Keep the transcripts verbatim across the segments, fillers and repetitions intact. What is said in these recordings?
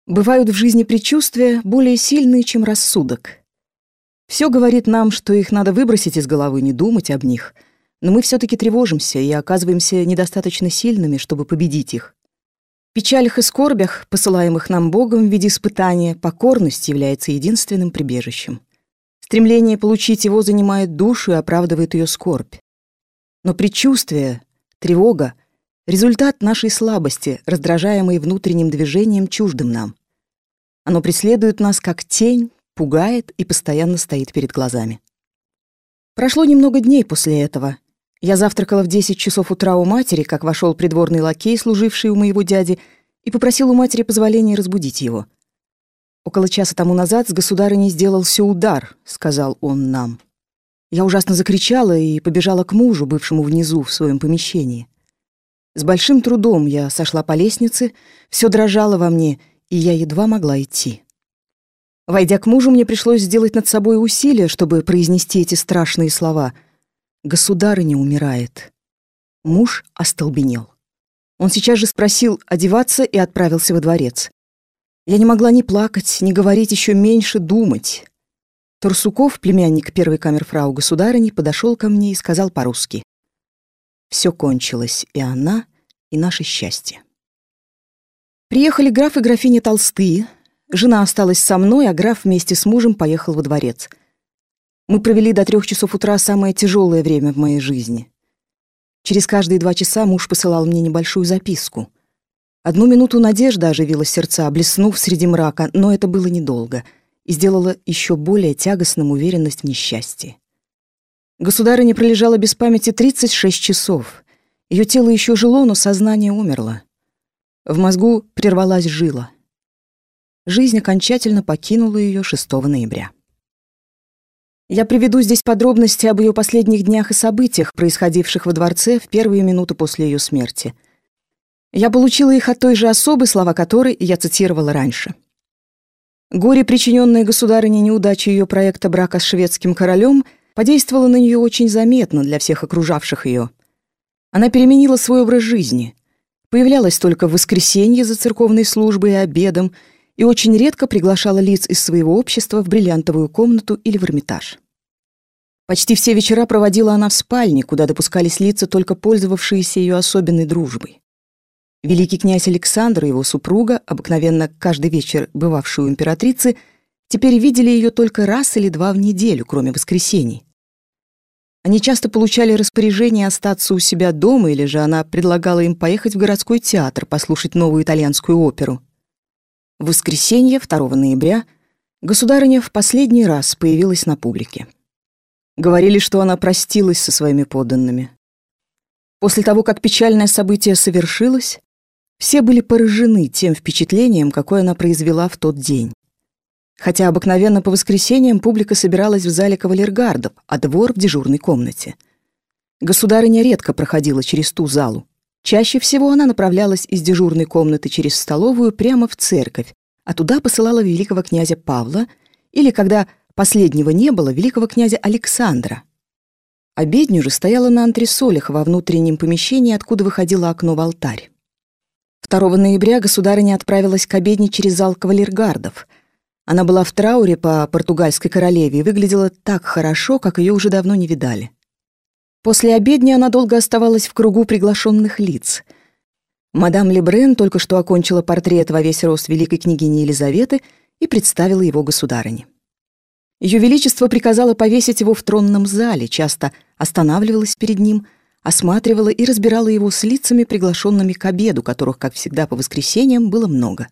Бывают в жизни предчувствия более сильные, чем рассудок. Все говорит нам, что их надо выбросить из головы, не думать об них, но мы все-таки тревожимся и оказываемся недостаточно сильными, чтобы победить их. В печалях и скорбях, посылаемых нам Богом в виде испытания, покорность является единственным прибежищем. Стремление получить его занимает душу и оправдывает ее скорбь. Но предчувствие, тревога — результат нашей слабости, раздражаемой внутренним движением, чуждым нам. Оно преследует нас как тень, пугает и постоянно стоит перед глазами. Прошло немного дней после этого. Я завтракала в десять часов утра у матери, как вошел придворный лакей, служивший у моего дяди, и попросил у матери позволения разбудить его. «Около часа тому назад с государыней сделался удар», — сказал он нам. Я ужасно закричала и побежала к мужу, бывшему внизу в своем помещении. С большим трудом я сошла по лестнице, все дрожало во мне, и я едва могла идти. Войдя к мужу, мне пришлось сделать над собой усилие, чтобы произнести эти страшные слова. «Государыня умирает». Муж остолбенел. Он сейчас же спросил одеваться и отправился во дворец. Я не могла ни плакать, ни говорить, еще меньше думать. Торсуков, племянник первой камерфрау государыни, подошел ко мне и сказал по-русски: «Все кончилось, и она, и наше счастье». Приехали граф и графиня Толстые. Жена осталась со мной, а граф вместе с мужем поехал во дворец. Мы провели до трех часов утра самое тяжелое время в моей жизни. Через каждые два часа муж посылал мне небольшую записку. Одну минуту надежда оживила сердца, блеснув среди мрака, но это было недолго и сделало еще более тягостным уверенность в несчастье. Государыня пролежала без памяти тридцать шесть часов. Ее тело еще жило, но сознание умерло. В мозгу прервалась жила. Жизнь окончательно покинула ее шестого ноября. Я приведу здесь подробности об ее последних днях и событиях, происходивших во дворце в первые минуты после ее смерти. Я получила их от той же особы, слова которой я цитировала раньше. Горе, причиненное государыне неудачей ее проекта брака с шведским королем, подействовало на нее очень заметно для всех окружавших ее. Она переменила свой образ жизни, появлялась только в воскресенье за церковной службой и обедом и очень редко приглашала лиц из своего общества в бриллиантовую комнату или в Эрмитаж. Почти все вечера проводила она в спальне, куда допускались лица, только пользовавшиеся ее особенной дружбой. Великий князь Александр и его супруга, обыкновенно каждый вечер бывавшие у императрицы, теперь видели ее только раз или два в неделю, кроме воскресений. Они часто получали распоряжение остаться у себя дома, или же она предлагала им поехать в городской театр послушать новую итальянскую оперу. В воскресенье, второго ноября, государыня в последний раз появилась на публике. Говорили, что она простилась со своими подданными. После того, как печальное событие совершилось, все были поражены тем впечатлением, какое она произвела в тот день. Хотя обыкновенно по воскресеньям публика собиралась в зале кавалергардов, а двор в дежурной комнате. Государыня редко проходила через ту залу. Чаще всего она направлялась из дежурной комнаты через столовую прямо в церковь, а туда посылала великого князя Павла или, когда последнего не было, великого князя Александра. Обедню же стояла на антресолях во внутреннем помещении, откуда выходило окно в алтарь. второго ноября государыня отправилась к обедне через зал кавалергардов. Она была в трауре по португальской королеве и выглядела так хорошо, как ее уже давно не видали. После обедни она долго оставалась в кругу приглашенных лиц. Мадам Лебрен только что окончила портрет во весь рост великой княгини Елизаветы и представила его государыне. Ее Величество приказало повесить его в тронном зале, часто останавливалась перед ним, осматривала и разбирала его с лицами, приглашенными к обеду, которых, как всегда, по воскресеньям было много.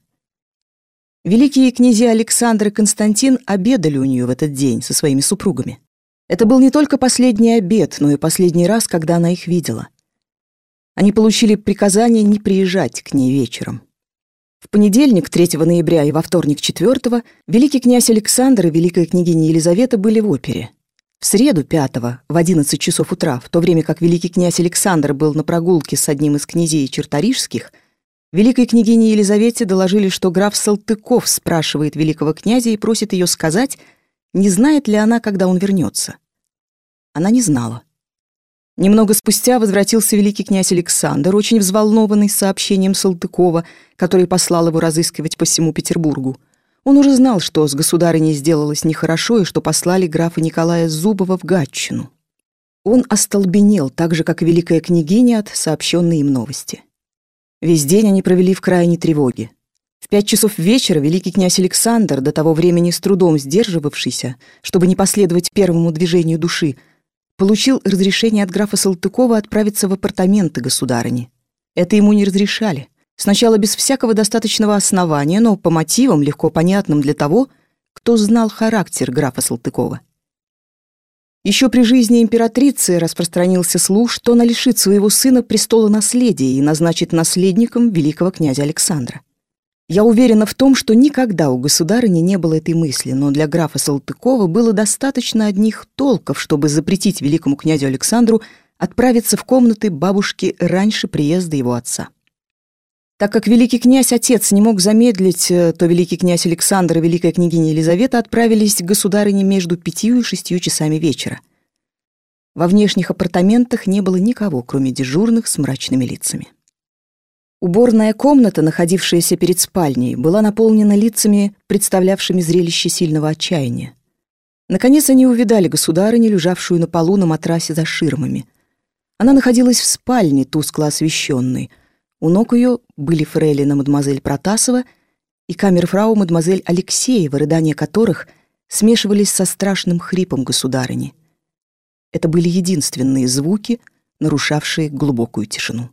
Великие князья Александр и Константин обедали у нее в этот день со своими супругами. Это был не только последний обед, но и последний раз, когда она их видела. Они получили приказание не приезжать к ней вечером. В понедельник, третьего ноября, и во вторник, четвёртого, великий князь Александр и великая княгиня Елизавета были в опере. В среду, пятого, в одиннадцать часов утра, в то время как великий князь Александр был на прогулке с одним из князей черторижских, великой княгине Елизавете доложили, что граф Салтыков спрашивает великого князя и просит ее сказать, не знает ли она, когда он вернется. Она не знала. Немного спустя возвратился великий князь Александр, очень взволнованный сообщением Салтыкова, который послал его разыскивать по всему Петербургу. Он уже знал, что с государыней сделалось нехорошо и что послали графа Николая Зубова в Гатчину. Он остолбенел, так же, как и великая княгиня, от сообщенной им новости. Весь день они провели в крайней тревоге. В пять часов вечера великий князь Александр, до того времени с трудом сдерживавшийся, чтобы не последовать первому движению души, получил разрешение от графа Салтыкова отправиться в апартаменты государыни. Это ему не разрешали. Сначала без всякого достаточного основания, но по мотивам, легко понятным для того, кто знал характер графа Салтыкова. Еще при жизни императрицы распространился слух, что она лишит своего сына престола наследия и назначит наследником великого князя Александра. Я уверена в том, что никогда у государыни не было этой мысли, но для графа Салтыкова было достаточно одних толков, чтобы запретить великому князю Александру отправиться в комнаты бабушки раньше приезда его отца. Так как великий князь-отец не мог замедлить, то великий князь Александр и великая княгиня Елизавета отправились к государыне между пятью и шестью часами вечера. Во внешних апартаментах не было никого, кроме дежурных с мрачными лицами. Уборная комната, находившаяся перед спальней, была наполнена лицами, представлявшими зрелище сильного отчаяния. Наконец они увидали государыню, лежавшую на полу на матрасе за ширмами. Она находилась в спальне, тускло освещенной. У ног ее были фрейлина мадемуазель Протасова и камерфрау мадемуазель Алексеева, рыдания которых смешивались со страшным хрипом государыни. Это были единственные звуки, нарушавшие глубокую тишину.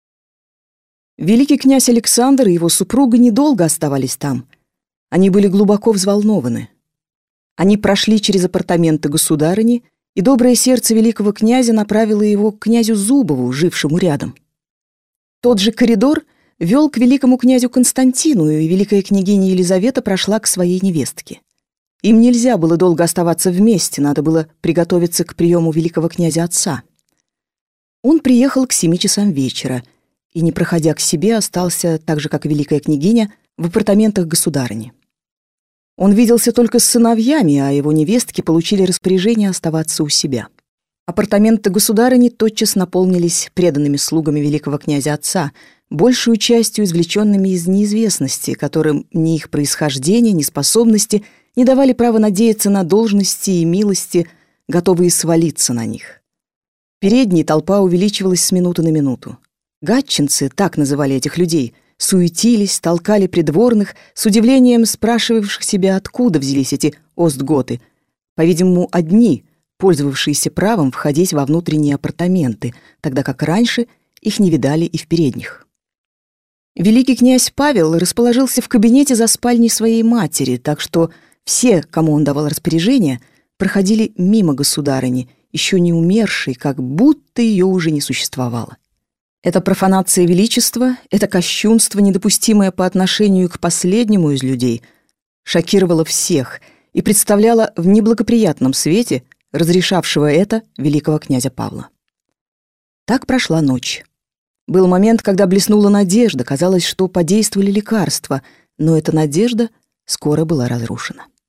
Великий князь Александр и его супруга недолго оставались там. Они были глубоко взволнованы. Они прошли через апартаменты государыни, и доброе сердце великого князя направило его к князю Зубову, жившему рядом. Тот же коридор вел к великому князю Константину, и великая княгиня Елизавета прошла к своей невестке. Им нельзя было долго оставаться вместе, надо было приготовиться к приему великого князя отца. Он приехал к семи часам вечера, и, не проходя к себе, остался, так же, как и великая княгиня, в апартаментах государыни. Он виделся только с сыновьями, а его невестки получили распоряжение оставаться у себя. Апартаменты государыни тотчас наполнились преданными слугами великого князя отца, большую частью извлеченными из неизвестности, которым ни их происхождение, ни способности не давали права надеяться на должности и милости, готовые свалиться на них. В передней толпа увеличивалась с минуты на минуту. Гатчинцы, так называли этих людей, суетились, толкали придворных, с удивлением спрашивавших себя, откуда взялись эти остготы, по-видимому, одни, пользовавшиеся правом входить во внутренние апартаменты, тогда как раньше их не видали и в передних. Великий князь Павел расположился в кабинете за спальней своей матери, так что все, кому он давал распоряжение, проходили мимо государыни, еще не умершей, как будто ее уже не существовало. Эта профанация величества, это кощунство, недопустимое по отношению к последнему из людей, шокировало всех и представляло в неблагоприятном свете разрешавшего это великого князя Павла. Так прошла ночь. Был момент, когда блеснула надежда, казалось, что подействовали лекарства, но эта надежда скоро была разрушена.